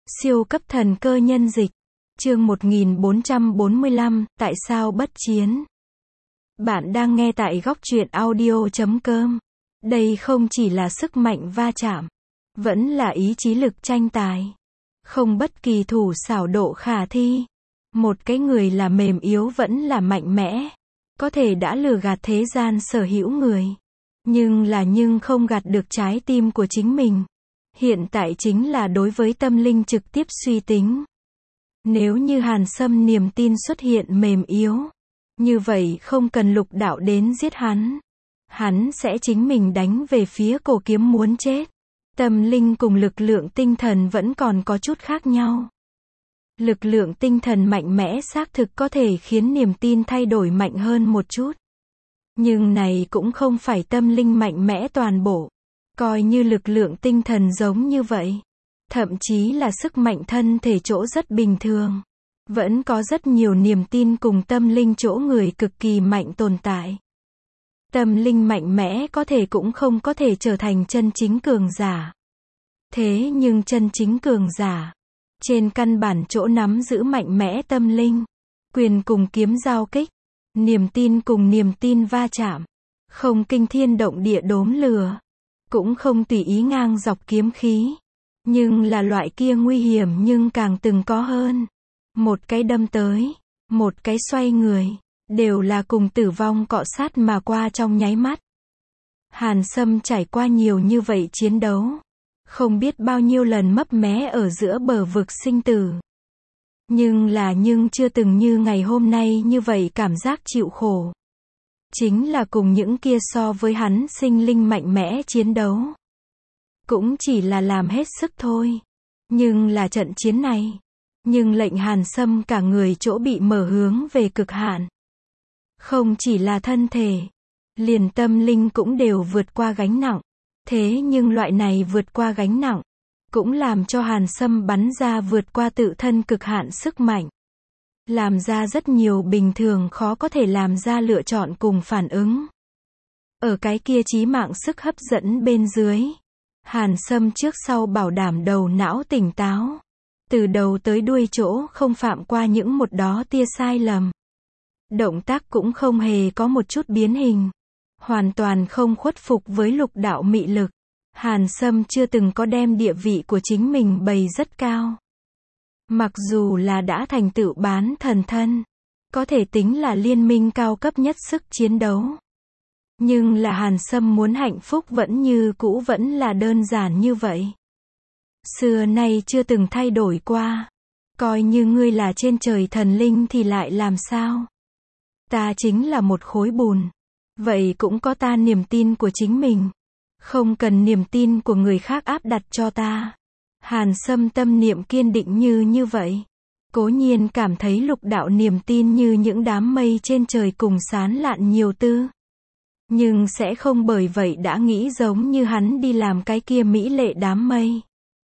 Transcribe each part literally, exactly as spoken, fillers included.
Siêu cấp thần cơ nhân dịch. Chương một nghìn bốn trăm bốn mươi lăm, tại sao bất chiến? Bạn đang nghe tại góc truyện audio chấm com. Đây không chỉ là sức mạnh va chạm, vẫn là ý chí lực tranh tài. Không bất kỳ thủ xảo độ khả thi. Một cái người là mềm yếu vẫn là mạnh mẽ. Có thể đã lừa gạt thế gian sở hữu người. Nhưng là nhưng không gạt được trái tim của chính mình. Hiện tại chính là đối với tâm linh trực tiếp suy tính. Nếu như Hàn Sâm niềm tin xuất hiện mềm yếu, như vậy không cần Lục Đạo đến giết hắn. Hắn sẽ chính mình đánh về phía cổ kiếm muốn chết. Tâm linh cùng lực lượng tinh thần vẫn còn có chút khác nhau. Lực lượng tinh thần mạnh mẽ xác thực có thể khiến niềm tin thay đổi mạnh hơn một chút. Nhưng này cũng không phải tâm linh mạnh mẽ toàn bộ. Coi như lực lượng tinh thần giống như vậy. Thậm chí là sức mạnh thân thể chỗ rất bình thường. Vẫn có rất nhiều niềm tin cùng tâm linh chỗ người cực kỳ mạnh tồn tại. Tâm linh mạnh mẽ có thể cũng không có thể trở thành chân chính cường giả. Thế nhưng chân chính cường giả, trên căn bản chỗ nắm giữ mạnh mẽ tâm linh, quyền cùng kiếm giao kích, niềm tin cùng niềm tin va chạm, không kinh thiên động địa đốm lửa, cũng không tùy ý ngang dọc kiếm khí, nhưng là loại kia nguy hiểm nhưng càng từng có hơn. Một cái đâm tới, một cái xoay người, đều là cùng tử vong cọ sát mà qua trong nháy mắt. Hàn Sâm trải qua nhiều như vậy chiến đấu, không biết bao nhiêu lần mấp mé ở giữa bờ vực sinh tử. Nhưng là nhưng chưa từng như ngày hôm nay như vậy cảm giác chịu khổ. Chính là cùng những kia so với hắn sinh linh mạnh mẽ chiến đấu. Cũng chỉ là làm hết sức thôi. Nhưng là trận chiến này, nhưng lệnh Hàn Sâm cả người chỗ bị mở hướng về cực hạn. Không chỉ là thân thể, liền tâm linh cũng đều vượt qua gánh nặng. Thế nhưng loại này vượt qua gánh nặng, cũng làm cho Hàn Sâm bắn ra vượt qua tự thân cực hạn sức mạnh. Làm ra rất nhiều bình thường khó có thể làm ra lựa chọn cùng phản ứng. Ở cái kia chí mạng sức hấp dẫn bên dưới, Hàn Sâm trước sau bảo đảm đầu não tỉnh táo. Từ đầu tới đuôi chỗ không phạm qua những một đó tia sai lầm. Động tác cũng không hề có một chút biến hình. Hoàn toàn không khuất phục với Lục Đạo mị lực. Hàn Sâm chưa từng có đem địa vị của chính mình bày rất cao. Mặc dù là đã thành tựu bán thần thân, có thể tính là liên minh cao cấp nhất sức chiến đấu. Nhưng là Hàn Sâm muốn hạnh phúc vẫn như cũ vẫn là đơn giản như vậy. Xưa nay chưa từng thay đổi qua. Coi như ngươi là trên trời thần linh thì lại làm sao? Ta chính là một khối bùn. Vậy cũng có ta niềm tin của chính mình. Không cần niềm tin của người khác áp đặt cho ta. Hàn Sâm tâm niệm kiên định như như vậy. Cố nhiên cảm thấy Lục Đạo niềm tin như những đám mây trên trời cùng sán lạn nhiều tư. Nhưng sẽ không bởi vậy đã nghĩ giống như hắn đi làm cái kia mỹ lệ đám mây.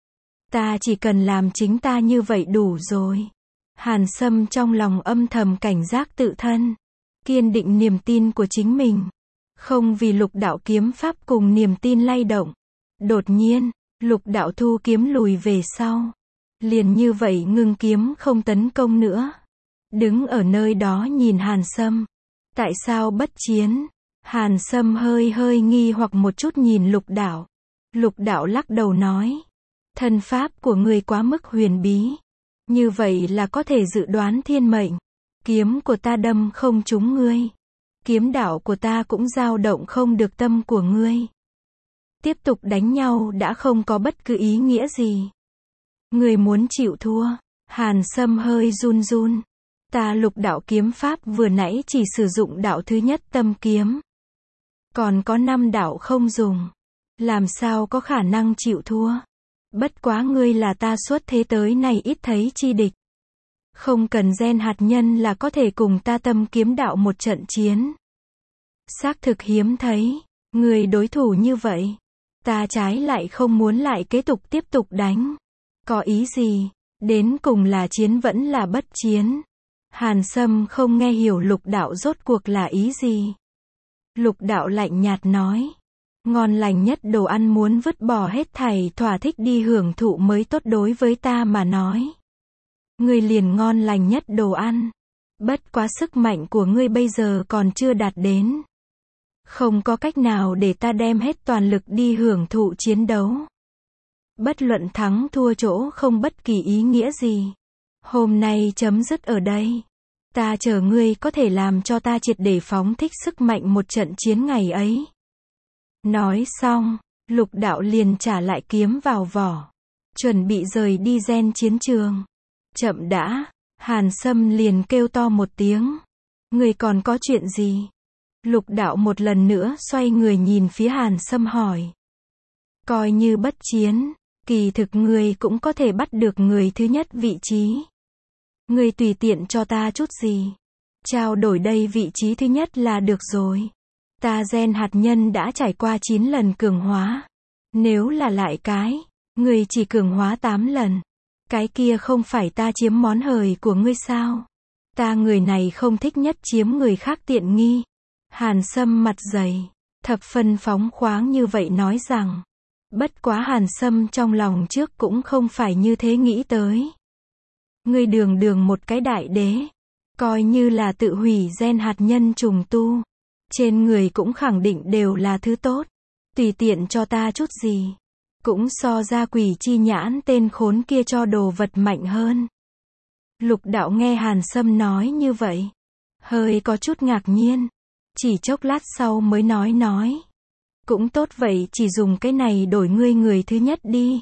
Ta chỉ cần làm chính ta như vậy đủ rồi. Hàn Sâm trong lòng âm thầm cảnh giác tự thân. Kiên định niềm tin của chính mình. Không vì Lục Đạo kiếm pháp cùng niềm tin lay động. Đột nhiên, Lục Đạo thu kiếm lùi về sau. Liền như vậy ngưng kiếm không tấn công nữa. Đứng ở nơi đó nhìn Hàn Sâm. Tại sao bất chiến? Hàn Sâm hơi hơi nghi hoặc một chút nhìn Lục Đạo. Lục Đạo lắc đầu nói. Thân pháp của ngươi quá mức huyền bí. Như vậy là có thể dự đoán thiên mệnh. Kiếm của ta đâm không trúng ngươi. Kiếm đạo của ta cũng dao động không được tâm của ngươi. Tiếp tục đánh nhau đã không có bất cứ ý nghĩa gì. Ngươi muốn chịu thua. Hàn Sâm hơi run run. Ta Lục Đạo kiếm pháp vừa nãy chỉ sử dụng đạo thứ nhất tâm kiếm. Còn có năm đạo không dùng. Làm sao có khả năng chịu thua. Bất quá ngươi là ta suốt thế tới này ít thấy chi địch. Không cần gen hạt nhân là có thể cùng ta tâm kiếm đạo một trận chiến. Xác thực hiếm thấy. Người đối thủ như vậy. Ta trái lại không muốn lại kế tục tiếp tục đánh. Có ý gì? Đến cùng là chiến vẫn là bất chiến. Hàn Sâm không nghe hiểu Lục Đạo rốt cuộc là ý gì. Lục Đạo lạnh nhạt nói. Ngon lành nhất đồ ăn muốn vứt bỏ hết thảy thỏa thích đi hưởng thụ mới tốt đối với ta mà nói. Ngươi liền ngon lành nhất đồ ăn. Bất quá sức mạnh của ngươi bây giờ còn chưa đạt đến. Không có cách nào để ta đem hết toàn lực đi hưởng thụ chiến đấu. Bất luận thắng thua chỗ không bất kỳ ý nghĩa gì. Hôm nay chấm dứt ở đây. Ta chờ ngươi có thể làm cho ta triệt để phóng thích sức mạnh một trận chiến ngày ấy. Nói xong, Lục Đạo liền trả lại kiếm vào vỏ. Chuẩn bị rời đi gen chiến trường. Chậm đã, Hàn Sâm liền kêu to một tiếng. Ngươi còn có chuyện gì? Lục Đạo một lần nữa xoay người nhìn phía Hàn Sâm hỏi. Coi như bất chiến, kỳ thực ngươi cũng có thể bắt được người thứ nhất vị trí. Ngươi tùy tiện cho ta chút gì. Trao đổi đây vị trí thứ nhất là được rồi. Ta gen hạt nhân đã trải qua chín lần cường hóa. Nếu là lại cái, ngươi chỉ cường hóa tám lần. Cái kia không phải ta chiếm món hời của ngươi sao? Ta người này không thích nhất chiếm người khác tiện nghi. Hàn Sâm mặt dày, thập phân phóng khoáng như vậy nói rằng. Bất quá Hàn Sâm trong lòng trước cũng không phải như thế nghĩ tới. Ngươi đường đường một cái đại đế. Coi như là tự hủy gen hạt nhân trùng tu. Trên người cũng khẳng định đều là thứ tốt. Tùy tiện cho ta chút gì. Cũng so ra quỷ chi nhãn tên khốn kia cho đồ vật mạnh hơn. Lục Đạo nghe Hàn Sâm nói như vậy. Hơi có chút ngạc nhiên. Chỉ chốc lát sau mới nói nói. Cũng tốt vậy chỉ dùng cái này đổi ngươi người thứ nhất đi.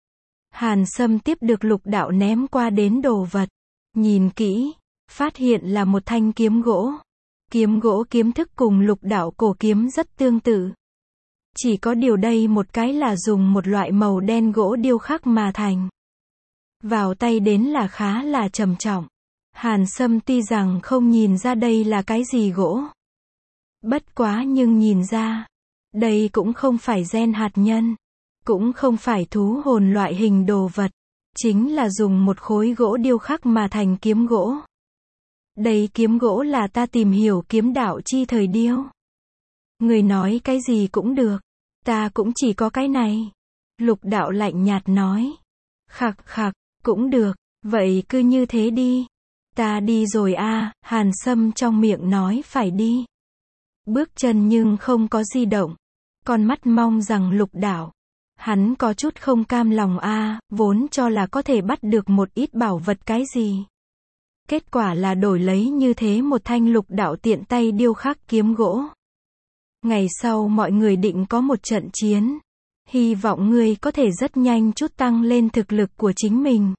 Hàn Sâm tiếp được Lục Đạo ném qua đến đồ vật. Nhìn kỹ, phát hiện là một thanh kiếm gỗ. Kiếm gỗ kiếm thức cùng Lục Đạo cổ kiếm rất tương tự. Chỉ có điều đây một cái là dùng một loại màu đen gỗ điêu khắc mà thành. Vào tay đến là khá là trầm trọng. Hàn Sâm tuy rằng không nhìn ra đây là cái gì gỗ. Bất quá nhưng nhìn ra. Đây cũng không phải gen hạt nhân. Cũng không phải thú hồn loại hình đồ vật. Chính là dùng một khối gỗ điêu khắc mà thành kiếm gỗ. Đây kiếm gỗ là ta tìm hiểu kiếm đạo chi thời điêu. Người nói cái gì cũng được. Ta cũng chỉ có cái này. Lục Đạo lạnh nhạt nói. Khặc khặc, cũng được. Vậy cứ như thế đi. Ta đi rồi a. Hàn Sâm trong miệng nói phải đi. Bước chân nhưng không có di động. Con mắt mong rằng Lục Đạo. Hắn có chút không cam lòng a, vốn cho là có thể bắt được một ít bảo vật cái gì. Kết quả là đổi lấy như thế một thanh Lục Đạo tiện tay điêu khắc kiếm gỗ. Ngày sau mọi người định có một trận chiến. Hy vọng ngươi có thể rất nhanh chút tăng lên thực lực của chính mình.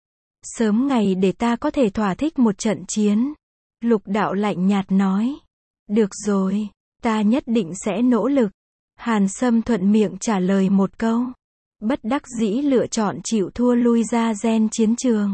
Sớm ngày để ta có thể thỏa thích một trận chiến. Lục Đạo lạnh nhạt nói. Được rồi, ta nhất định sẽ nỗ lực. Hàn Sâm thuận miệng trả lời một câu. Bất đắc dĩ lựa chọn chịu thua lui ra gen chiến trường.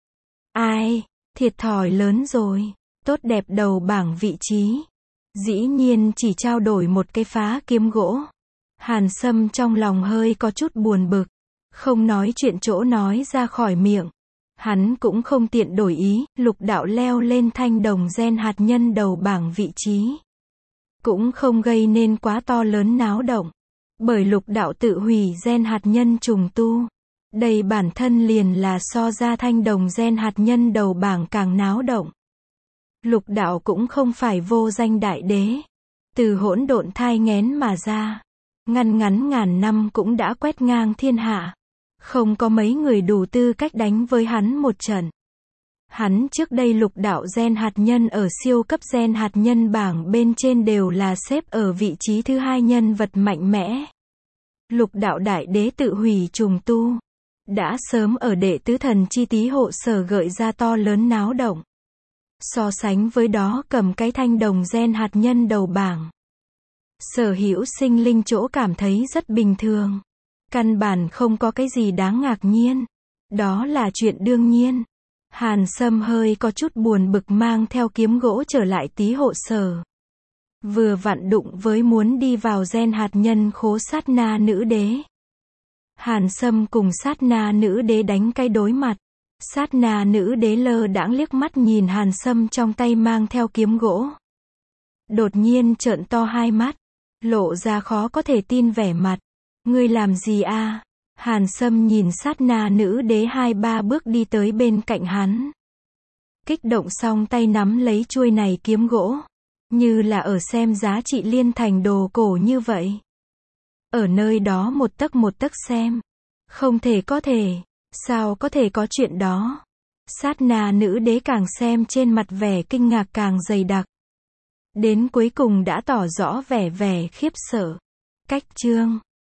Ai, thiệt thòi lớn rồi. Tốt đẹp đầu bảng vị trí. Dĩ nhiên chỉ trao đổi một cái phá kiếm gỗ. Hàn Sâm trong lòng hơi có chút buồn bực. Không nói chuyện chỗ nói ra khỏi miệng. Hắn cũng không tiện đổi ý. Lục Đạo leo lên thanh đồng gen hạt nhân đầu bảng vị trí. Cũng không gây nên quá to lớn náo động. Bởi Lục Đạo tự hủy gen hạt nhân trùng tu. Đây bản thân liền là so ra thanh đồng gen hạt nhân đầu bảng càng náo động. Lục Đạo cũng không phải vô danh đại đế. Từ hỗn độn thai nghén mà ra. Ngăn ngắn ngàn năm cũng đã quét ngang thiên hạ. Không có mấy người đủ tư cách đánh với hắn một trận. Hắn trước đây Lục Đạo gen hạt nhân ở siêu cấp gen hạt nhân bảng bên trên đều là xếp ở vị trí thứ hai nhân vật mạnh mẽ. Lục Đạo đại đế tự hủy trùng tu. Đã sớm ở đệ tứ thần chi tý hộ sở gợi ra to lớn náo động. So sánh với đó cầm cái thanh đồng gen hạt nhân đầu bảng. Sở hữu sinh linh chỗ cảm thấy rất bình thường. Căn bản không có cái gì đáng ngạc nhiên. Đó là chuyện đương nhiên. Hàn Sâm hơi có chút buồn bực mang theo kiếm gỗ trở lại tý hộ sở. Vừa vặn đụng với muốn đi vào gen hạt nhân khố sát na nữ đế. Hàn Sâm cùng sát na nữ đế đánh cái đối mặt. Sát na nữ đế lơ đãng liếc mắt nhìn Hàn Sâm trong tay mang theo kiếm gỗ. Đột nhiên trợn to hai mắt. lộ ra khó có thể tin vẻ mặt. Ngươi làm gì a? Hàn Sâm nhìn sát na nữ đế hai ba bước đi tới bên cạnh hắn. Kích động xong tay nắm lấy chuôi này kiếm gỗ. Như là ở xem giá trị liên thành đồ cổ như vậy. Ở nơi đó một tấc một tấc xem. Không thể có thể. Sao có thể có chuyện đó? Sát na nữ đế càng xem trên mặt vẻ kinh ngạc càng dày đặc. Đến cuối cùng đã tỏ rõ vẻ vẻ khiếp sợ. Cách chương